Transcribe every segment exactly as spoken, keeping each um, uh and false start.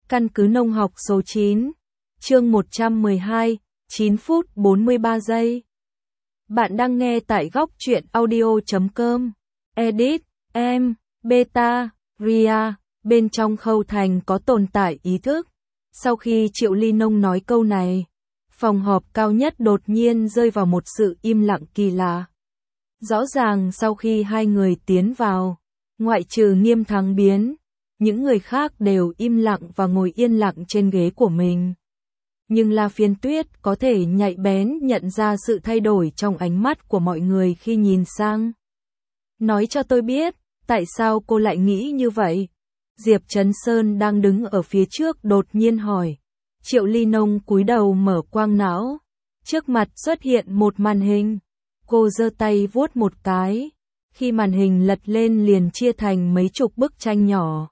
Căn cứ nông học số chín, chương một trăm mười hai, chín phút bốn mươi ba giây. Bạn đang nghe tại góc truyện audio chấm com. Edit, em, Beta, Ria, bên trong Khâu Thành có tồn tại ý thức. Sau khi Triệu Ly Nông nói câu này, phòng họp cao nhất đột nhiên rơi vào một sự im lặng kỳ lạ. Rõ ràng sau khi hai người tiến vào, ngoại trừ Nghiêm Thắng Biến, những người khác đều im lặng và ngồi yên lặng trên ghế của mình. Nhưng La Phiên Tuyết có thể nhạy bén nhận ra sự thay đổi trong ánh mắt của mọi người khi nhìn sang. Nói cho tôi biết, tại sao cô lại nghĩ như vậy? Diệp Trấn Sơn đang đứng ở phía trước đột nhiên hỏi. Triệu Ly Nông cúi đầu mở quang não. Trước mặt xuất hiện một màn hình. Cô giơ tay vuốt một cái. Khi màn hình lật lên liền chia thành mấy chục bức tranh nhỏ.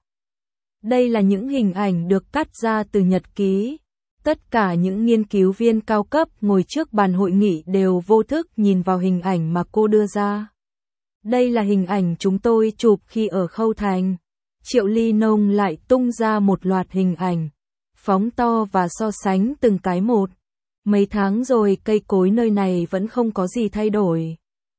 Đây là những hình ảnh được cắt ra từ nhật ký. Tất cả những nghiên cứu viên cao cấp ngồi trước bàn hội nghị đều vô thức nhìn vào hình ảnh mà cô đưa ra. Đây là hình ảnh chúng tôi chụp khi ở Khâu Thành. Triệu Ly Nông lại tung ra một loạt hình ảnh, phóng to và so sánh từng cái một. Mấy tháng rồi cây cối nơi này vẫn không có gì thay đổi.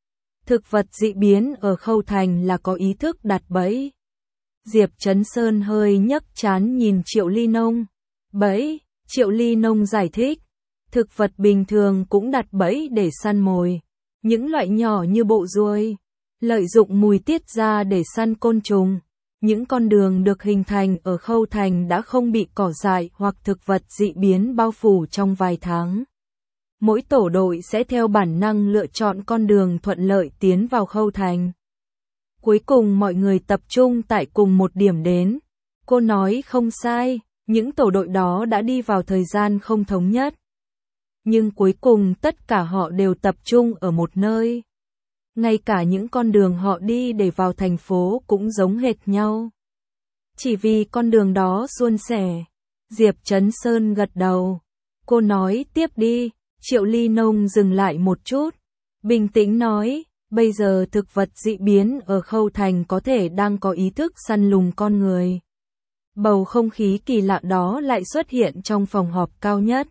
Thực vật dị biến ở Khâu Thành là có ý thức đặt bẫy. Diệp Trấn Sơn hơi nhấc trán nhìn Triệu Ly Nông. Bẫy, Triệu Ly Nông giải thích. Thực vật bình thường cũng đặt bẫy để săn mồi. Những loại nhỏ như bộ ruồi, lợi dụng mùi tiết ra để săn côn trùng. Những con đường được hình thành ở Khâu Thành đã không bị cỏ dại hoặc thực vật dị biến bao phủ trong vài tháng. Mỗi tổ đội sẽ theo bản năng lựa chọn con đường thuận lợi tiến vào Khâu Thành. Cuối cùng mọi người tập trung tại cùng một điểm đến. Cô nói không sai, những tổ đội đó đã đi vào thời gian không thống nhất. Nhưng cuối cùng tất cả họ đều tập trung ở một nơi. Ngay cả những con đường họ đi để vào thành phố cũng giống hệt nhau. Chỉ vì con đường đó suôn sẻ. Diệp Trấn Sơn gật đầu. Cô nói tiếp đi. Triệu Ly Nông dừng lại một chút. Bình tĩnh nói, bây giờ thực vật dị biến ở Khâu Thành có thể đang có ý thức săn lùng con người. Bầu không khí kỳ lạ đó lại xuất hiện trong phòng họp cao nhất.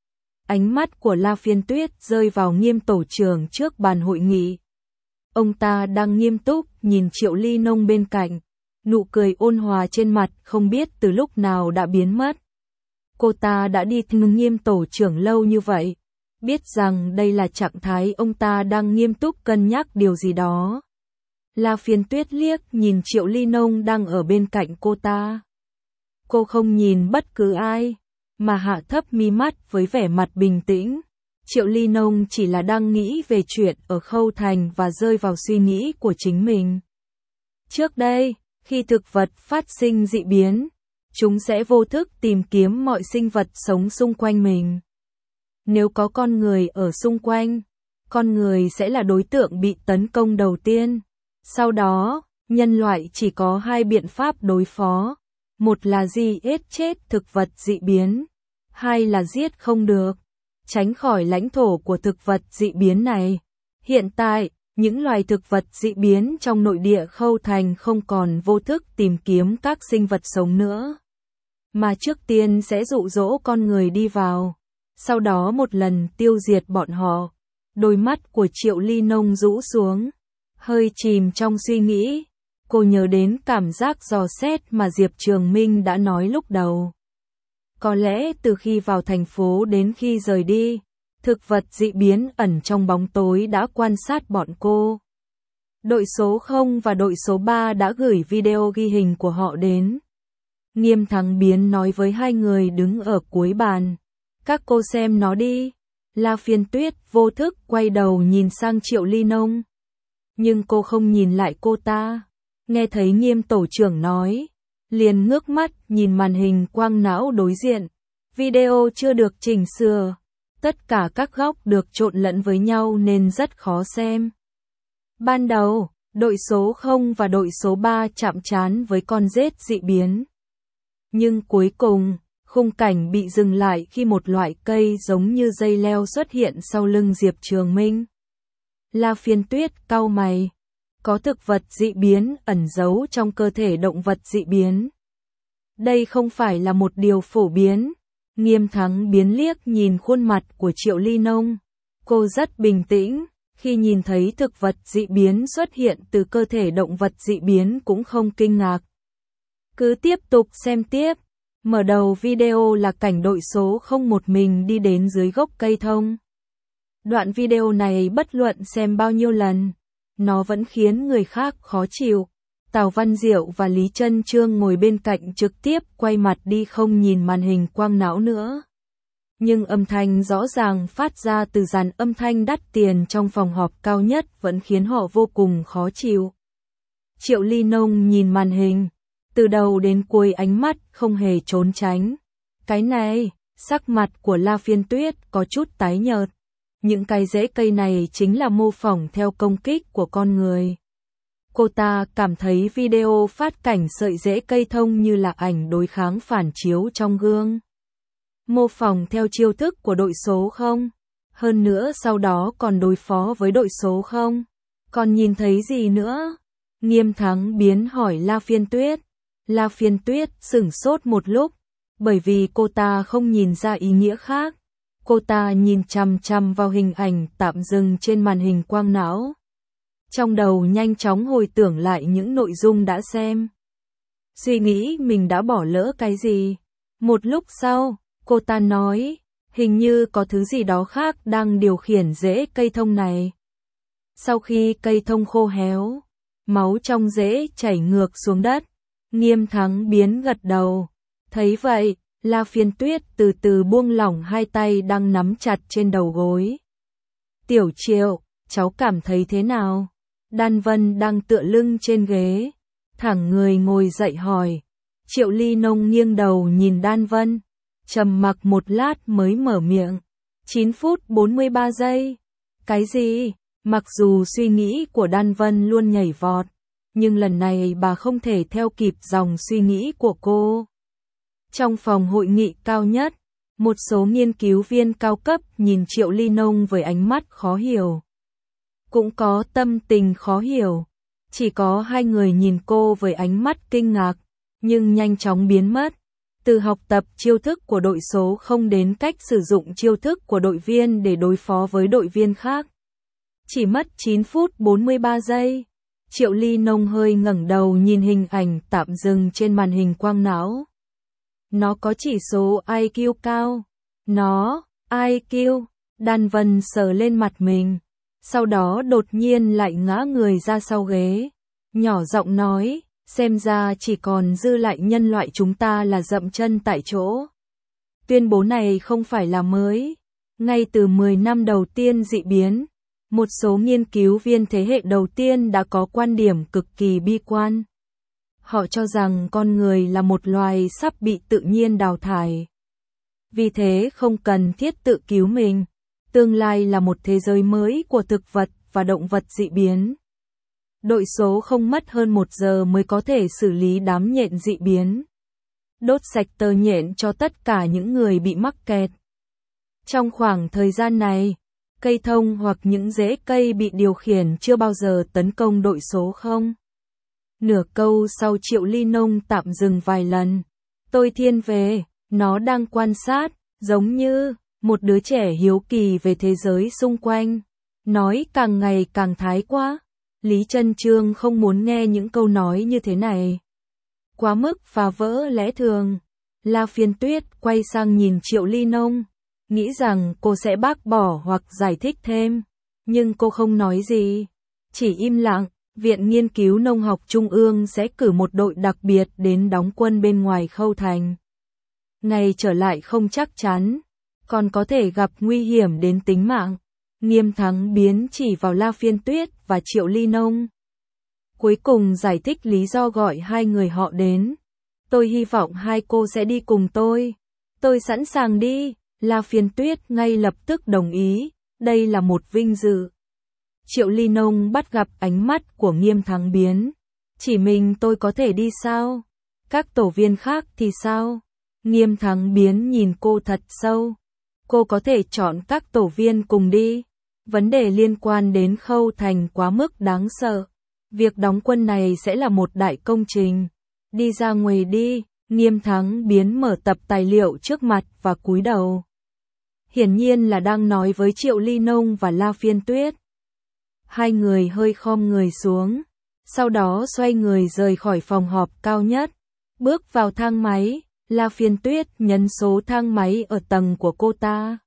Ánh mắt của La Phiên Tuyết rơi vào Nghiêm tổ trưởng trước bàn hội nghị. Ông ta đang nghiêm túc nhìn Triệu Ly Nông bên cạnh, nụ cười ôn hòa trên mặt không biết từ lúc nào đã biến mất. Cô ta đã đi theo Nghiêm tổ trưởng lâu như vậy, biết rằng đây là trạng thái ông ta đang nghiêm túc cân nhắc điều gì đó. La Phiên Tuyết liếc nhìn Triệu Ly Nông đang ở bên cạnh cô ta. Cô không nhìn bất cứ ai, mà hạ thấp mi mắt với vẻ mặt bình tĩnh. Triệu Ly Nông chỉ là đang nghĩ về chuyện ở Khâu Thành và rơi vào suy nghĩ của chính mình. Trước đây, khi thực vật phát sinh dị biến, chúng sẽ vô thức tìm kiếm mọi sinh vật sống xung quanh mình. Nếu có con người ở xung quanh, con người sẽ là đối tượng bị tấn công đầu tiên. Sau đó, nhân loại chỉ có hai biện pháp đối phó. Một là giết chết thực vật dị biến, hai là giết không được, tránh khỏi lãnh thổ của thực vật dị biến này. Hiện tại, những loài thực vật dị biến trong nội địa Khâu Thành không còn vô thức tìm kiếm các sinh vật sống nữa, mà trước tiên sẽ dụ dỗ con người đi vào, sau đó một lần tiêu diệt bọn họ. Đôi mắt của Triệu Ly Nông rũ xuống, hơi chìm trong suy nghĩ. Cô nhớ đến cảm giác dò xét mà Diệp Trường Minh đã nói lúc đầu. Có lẽ từ khi vào thành phố đến khi rời đi, thực vật dị biến ẩn trong bóng tối đã quan sát bọn cô. Đội số không và đội số ba đã gửi video ghi hình của họ đến. Nghiêm Thắng Biến nói với hai người đứng ở cuối bàn. Các cô xem nó đi. La Phiên Tuyết vô thức quay đầu nhìn sang Triệu Ly Nông. Nhưng cô không nhìn lại cô ta. Nghe thấy Nghiêm tổ trưởng nói, liền ngước mắt nhìn màn hình quang não đối diện. Video chưa được chỉnh sửa, tất cả các góc được trộn lẫn với nhau nên rất khó xem. Ban đầu, đội số không và đội số ba chạm trán với con rết dị biến. Nhưng cuối cùng, khung cảnh bị dừng lại khi một loại cây giống như dây leo xuất hiện sau lưng Diệp Trường Minh. La Phiên Tuyết cau mày. Có thực vật dị biến ẩn giấu trong cơ thể động vật dị biến. Đây không phải là một điều phổ biến. Nghiêm Thắng Biến liếc nhìn khuôn mặt của Triệu Ly Nông. Cô rất bình tĩnh, khi nhìn thấy thực vật dị biến xuất hiện từ cơ thể động vật dị biến cũng không kinh ngạc. Cứ tiếp tục xem tiếp. Mở đầu video là cảnh đội số không một mình đi đến dưới gốc cây thông. Đoạn video này bất luận xem bao nhiêu lần, nó vẫn khiến người khác khó chịu. Tào Văn Diệu và Lý Trân Trương ngồi bên cạnh trực tiếp quay mặt đi không nhìn màn hình quang não nữa. Nhưng âm thanh rõ ràng phát ra từ dàn âm thanh đắt tiền trong phòng họp cao nhất vẫn khiến họ vô cùng khó chịu. Triệu Ly Nông nhìn màn hình, từ đầu đến cuối ánh mắt không hề trốn tránh. Cái này, sắc mặt của La Phiên Tuyết có chút tái nhợt. Những cái rễ cây này chính là mô phỏng theo công kích của con người. Cô ta cảm thấy video phát cảnh sợi rễ cây thông như là ảnh đối kháng phản chiếu trong gương. Mô phỏng theo chiêu thức của đội số không? Hơn nữa sau đó còn đối phó với đội số không? Còn nhìn thấy gì nữa? Nghiêm Thắng Biến hỏi La Phiên Tuyết. La Phiên Tuyết sửng sốt một lúc, bởi vì cô ta không nhìn ra ý nghĩa khác. Cô ta nhìn chằm chằm vào hình ảnh tạm dừng trên màn hình quang não. Trong đầu nhanh chóng hồi tưởng lại những nội dung đã xem. Suy nghĩ mình đã bỏ lỡ cái gì. Một lúc sau, cô ta nói, hình như có thứ gì đó khác đang điều khiển rễ cây thông này. Sau khi cây thông khô héo, máu trong rễ chảy ngược xuống đất. Nghiêm Thắng Biến gật đầu. Thấy vậy, La Phiên Tuyết từ từ buông lỏng hai tay đang nắm chặt trên đầu gối. Tiểu Triệu, cháu cảm thấy thế nào? Đan Vân đang tựa lưng trên ghế, thẳng người ngồi dậy hỏi. Triệu Ly Nông nghiêng đầu nhìn Đan Vân, trầm mặc một lát mới mở miệng. chín phút bốn mươi ba giây. Cái gì? Mặc dù suy nghĩ của Đan Vân luôn nhảy vọt, nhưng lần này bà không thể theo kịp dòng suy nghĩ của cô. Trong phòng hội nghị cao nhất, một số nghiên cứu viên cao cấp nhìn Triệu Ly Nông với ánh mắt khó hiểu. Cũng có tâm tình khó hiểu. Chỉ có hai người nhìn cô với ánh mắt kinh ngạc, nhưng nhanh chóng biến mất. Từ học tập chiêu thức của đội số không đến cách sử dụng chiêu thức của đội viên để đối phó với đội viên khác. Chỉ mất chín phút bốn mươi ba giây. Triệu Ly Nông hơi ngẩng đầu nhìn hình ảnh tạm dừng trên màn hình quang não. Nó có chỉ số i kiu cao. Nó, i kiu, Đan Vân sờ lên mặt mình. Sau đó đột nhiên lại ngã người ra sau ghế. Nhỏ giọng nói, xem ra chỉ còn dư lại nhân loại chúng ta là dậm chân tại chỗ. Tuyên bố này không phải là mới. Ngay từ mười năm đầu tiên dị biến, một số nghiên cứu viên thế hệ đầu tiên đã có quan điểm cực kỳ bi quan. Họ cho rằng con người là một loài sắp bị tự nhiên đào thải. Vì thế không cần thiết tự cứu mình. Tương lai là một thế giới mới của thực vật và động vật dị biến. Đội số không mất hơn một giờ mới có thể xử lý đám nhện dị biến. Đốt sạch tơ nhện cho tất cả những người bị mắc kẹt. Trong khoảng thời gian này, cây thông hoặc những rễ cây bị điều khiển chưa bao giờ tấn công đội số không. Nửa câu sau Triệu Ly Nông tạm dừng vài lần. Tôi thiên về, nó đang quan sát, giống như một đứa trẻ hiếu kỳ về thế giới xung quanh. Nói càng ngày càng thái quá. Lý Trân Trương không muốn nghe những câu nói như thế này. Quá mức phá vỡ lẽ thường. La Phiên Tuyết quay sang nhìn Triệu Ly Nông, nghĩ rằng cô sẽ bác bỏ hoặc giải thích thêm. Nhưng cô không nói gì. Chỉ im lặng. Viện Nghiên cứu Nông học Trung ương sẽ cử một đội đặc biệt đến đóng quân bên ngoài Khâu Thành. Ngày trở lại không chắc chắn, còn có thể gặp nguy hiểm đến tính mạng. Nghiêm Thắng Biến chỉ vào La Phiên Tuyết và Triệu Ly Nông. Cuối cùng giải thích lý do gọi hai người họ đến. Tôi hy vọng hai cô sẽ đi cùng tôi. Tôi sẵn sàng đi. La Phiên Tuyết ngay lập tức đồng ý. Đây là một vinh dự. Triệu Ly Nông bắt gặp ánh mắt của Nghiêm Thắng Biến. Chỉ mình tôi có thể đi sao? Các tổ viên khác thì sao? Nghiêm Thắng Biến nhìn cô thật sâu. Cô có thể chọn các tổ viên cùng đi. Vấn đề liên quan đến Khâu Thành quá mức đáng sợ. Việc đóng quân này sẽ là một đại công trình. Đi ra ngoài đi, Nghiêm Thắng Biến mở tập tài liệu trước mặt và cúi đầu. Hiển nhiên là đang nói với Triệu Ly Nông và La Phiên Tuyết. Hai người hơi khom người xuống, sau đó xoay người rời khỏi phòng họp cao nhất, bước vào thang máy. La Phiên Tuyết nhấn số thang máy ở tầng của cô ta.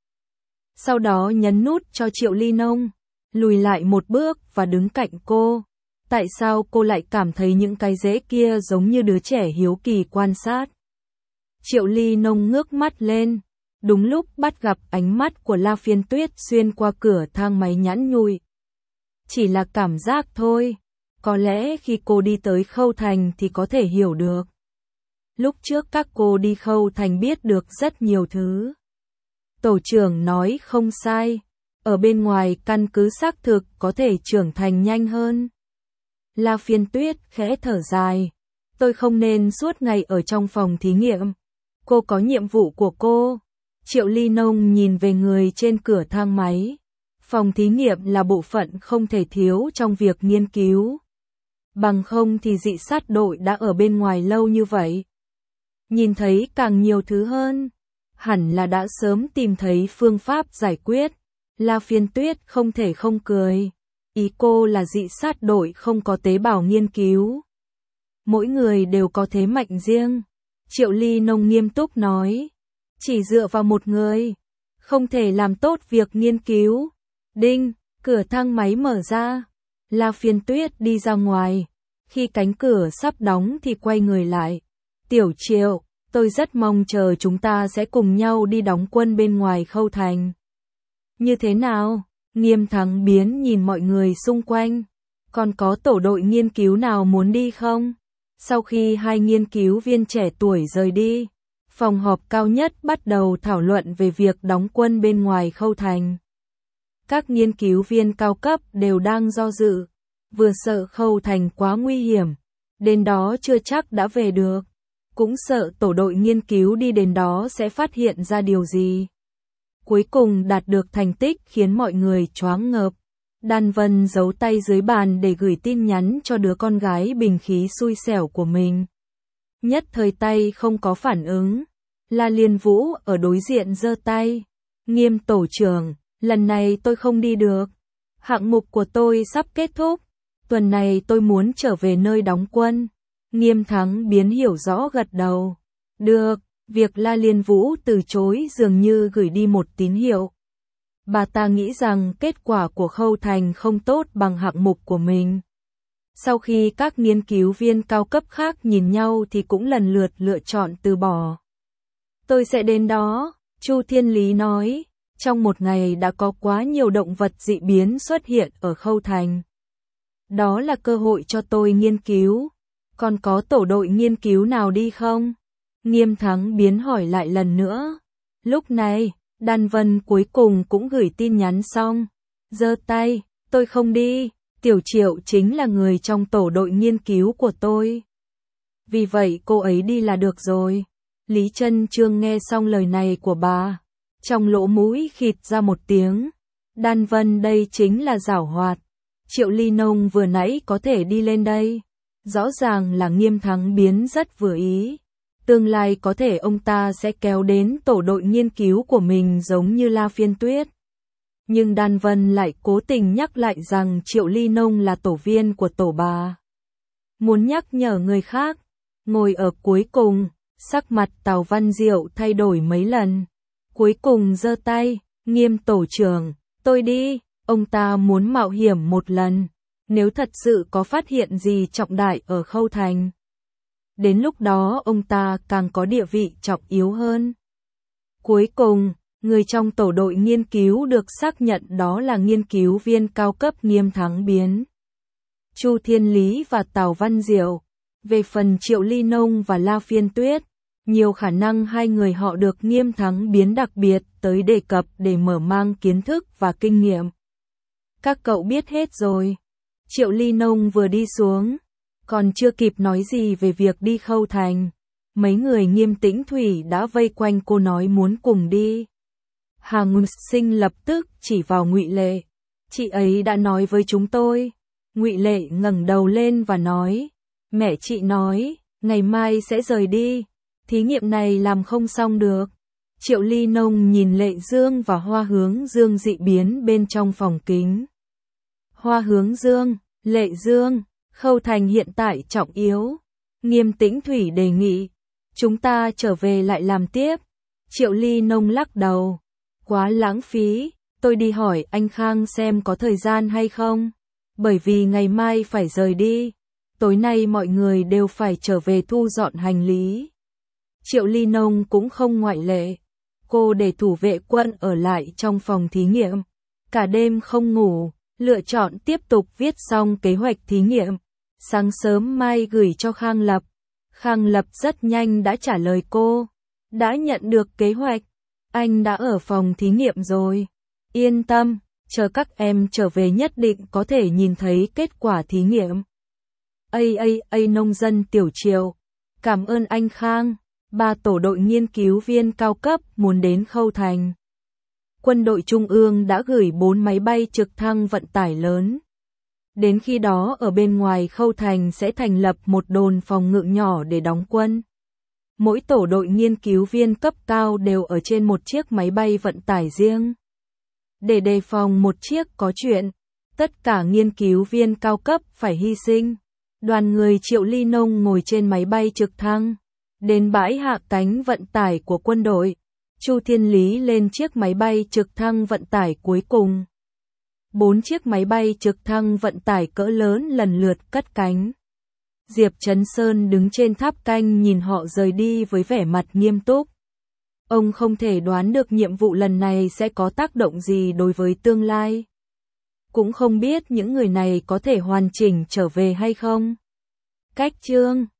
Sau đó nhấn nút cho Triệu Ly Nông lùi lại một bước và đứng cạnh cô. Tại sao cô lại cảm thấy những cái rễ kia giống như đứa trẻ hiếu kỳ quan sát? Triệu Ly Nông ngước mắt lên, đúng lúc bắt gặp ánh mắt của La Phiên Tuyết xuyên qua cửa thang máy nhẵn nhụi. Chỉ là cảm giác thôi, có lẽ khi cô đi tới Khâu Thành thì có thể hiểu được. Lúc trước các cô đi Khâu Thành biết được rất nhiều thứ. Tổ trưởng nói không sai, ở bên ngoài căn cứ xác thực có thể trưởng thành nhanh hơn. La Phiên Tuyết khẽ thở dài, tôi không nên suốt ngày ở trong phòng thí nghiệm. Cô có nhiệm vụ của cô. Triệu Ly Nông nhìn về người trên cửa thang máy. Phòng thí nghiệm là bộ phận không thể thiếu trong việc nghiên cứu. Bằng không thì dị sát đội đã ở bên ngoài lâu như vậy. Nhìn thấy càng nhiều thứ hơn, hẳn là đã sớm tìm thấy phương pháp giải quyết. La Phiên Tuyết không thể không cười. Ý cô là dị sát đội không có tế bào nghiên cứu. Mỗi người đều có thế mạnh riêng. Triệu Ly Nông nghiêm túc nói. Chỉ dựa vào một người, không thể làm tốt việc nghiên cứu. Đinh, cửa thang máy mở ra. La Phiên Tuyết đi ra ngoài. Khi cánh cửa sắp đóng thì quay người lại. Tiểu Triệu, tôi rất mong chờ chúng ta sẽ cùng nhau đi đóng quân bên ngoài Khâu Thành. Như thế nào? Nghiêm Thắng Biến nhìn mọi người xung quanh. Còn có tổ đội nghiên cứu nào muốn đi không? Sau khi hai nghiên cứu viên trẻ tuổi rời đi, phòng họp cao nhất bắt đầu thảo luận về việc đóng quân bên ngoài Khâu Thành. Các nghiên cứu viên cao cấp đều đang do dự, vừa sợ Khâu Thành quá nguy hiểm, đến đó chưa chắc đã về được, cũng sợ tổ đội nghiên cứu đi đến đó sẽ phát hiện ra điều gì. Cuối cùng đạt được thành tích khiến mọi người choáng ngợp. Đan Vân giấu tay dưới bàn để gửi tin nhắn cho đứa con gái bình khí xui xẻo của mình. Nhất thời tay không có phản ứng. La Liên Vũ ở đối diện giơ tay. Nghiêm tổ trưởng, lần này tôi không đi được. Hạng mục của tôi sắp kết thúc. Tuần này tôi muốn trở về nơi đóng quân. Nghiêm Thắng Biến hiểu rõ gật đầu. Được, việc La Liên Vũ từ chối dường như gửi đi một tín hiệu. Bà ta nghĩ rằng kết quả của Khâu Thành không tốt bằng hạng mục của mình. Sau khi các nghiên cứu viên cao cấp khác nhìn nhau thì cũng lần lượt lựa chọn từ bỏ. Tôi sẽ đến đó, Chu Thiên Lý nói. Trong một ngày đã có quá nhiều động vật dị biến xuất hiện ở Khâu Thành. Đó là cơ hội cho tôi nghiên cứu. Còn có tổ đội nghiên cứu nào đi không? Nghiêm Thắng Biến hỏi lại lần nữa. Lúc này, Đan Vân cuối cùng cũng gửi tin nhắn xong. Giơ tay, tôi không đi, Tiểu Triệu chính là người trong tổ đội nghiên cứu của tôi. Vì vậy cô ấy đi là được rồi. Lý Trân Trương nghe xong lời này của bà. Trong lỗ mũi khịt ra một tiếng. Đan Vân đây chính là giảo hoạt. Triệu Ly Nông vừa nãy có thể đi lên đây. Rõ ràng là Nghiêm Thắng Biến rất vừa ý. Tương lai có thể ông ta sẽ kéo đến tổ đội nghiên cứu của mình giống như La Phiên Tuyết. Nhưng Đan Vân lại cố tình nhắc lại rằng Triệu Ly Nông là tổ viên của tổ bà. Muốn nhắc nhở người khác. Ngồi ở cuối cùng, sắc mặt Tào Văn Diệu thay đổi mấy lần. Cuối cùng giơ tay, Nghiêm tổ trưởng, tôi đi, ông ta muốn mạo hiểm một lần. Nếu thật sự có phát hiện gì trọng đại ở Khâu Thành. Đến lúc đó ông ta càng có địa vị trọng yếu hơn. Cuối cùng, người trong tổ đội nghiên cứu được xác nhận đó là nghiên cứu viên cao cấp Nghiêm Thắng Biến. Chu Thiên Lý và Tào Văn Diệu. Về phần Triệu Ly Nông và La Phiên Tuyết, nhiều khả năng hai người họ được Nghiêm Thắng Biến đặc biệt tới đề cập để mở mang kiến thức và kinh nghiệm. Các cậu biết hết rồi. Triệu Ly Nông vừa đi xuống, còn chưa kịp nói gì về việc đi Khâu Thành. Mấy người Nghiêm Tĩnh Thủy đã vây quanh cô nói muốn cùng đi. Hà Ngôn Sinh lập tức chỉ vào Ngụy Lệ. Chị ấy đã nói với chúng tôi. Ngụy Lệ ngẩng đầu lên và nói. Mẹ chị nói, ngày mai sẽ rời đi. Thí nghiệm này làm không xong được. Triệu Ly Nông nhìn Lệ Dương và Hoa Hướng Dương dị biến bên trong phòng kính. Hoa Hướng Dương, Lệ Dương, Khâu Thành hiện tại trọng yếu. Nghiêm Tĩnh Thủy đề nghị. Chúng ta trở về lại làm tiếp. Triệu Ly Nông lắc đầu. Quá lãng phí, tôi đi hỏi anh Khang xem có thời gian hay không. Bởi vì ngày mai phải rời đi. Tối nay mọi người đều phải trở về thu dọn hành lý. Triệu Ly Nông cũng không ngoại lệ. Cô để thủ vệ quân ở lại trong phòng thí nghiệm. Cả đêm không ngủ, lựa chọn tiếp tục viết xong kế hoạch thí nghiệm. Sáng sớm mai gửi cho Khang Lập. Khang Lập rất nhanh đã trả lời cô. Đã nhận được kế hoạch. Anh đã ở phòng thí nghiệm rồi. Yên tâm, chờ các em trở về nhất định có thể nhìn thấy kết quả thí nghiệm. A A A nông dân Tiểu Triệu. Cảm ơn anh Khang. Ba tổ đội nghiên cứu viên cao cấp muốn đến Khâu Thành. Quân đội Trung ương đã gửi bốn máy bay trực thăng vận tải lớn. Đến khi đó ở bên ngoài Khâu Thành sẽ thành lập một đồn phòng ngự nhỏ để đóng quân. Mỗi tổ đội nghiên cứu viên cấp cao đều ở trên một chiếc máy bay vận tải riêng. Để đề phòng một chiếc có chuyện, tất cả nghiên cứu viên cao cấp phải hy sinh. Đoàn người Triệu Ly Nông ngồi trên máy bay trực thăng. Đến bãi hạ cánh vận tải của quân đội, Chu Thiên Lý lên chiếc máy bay trực thăng vận tải cuối cùng. Bốn chiếc máy bay trực thăng vận tải cỡ lớn lần lượt cất cánh. Diệp Trấn Sơn đứng trên tháp canh nhìn họ rời đi với vẻ mặt nghiêm túc. Ông không thể đoán được nhiệm vụ lần này sẽ có tác động gì đối với tương lai. Cũng không biết những người này có thể hoàn chỉnh trở về hay không. Cách chương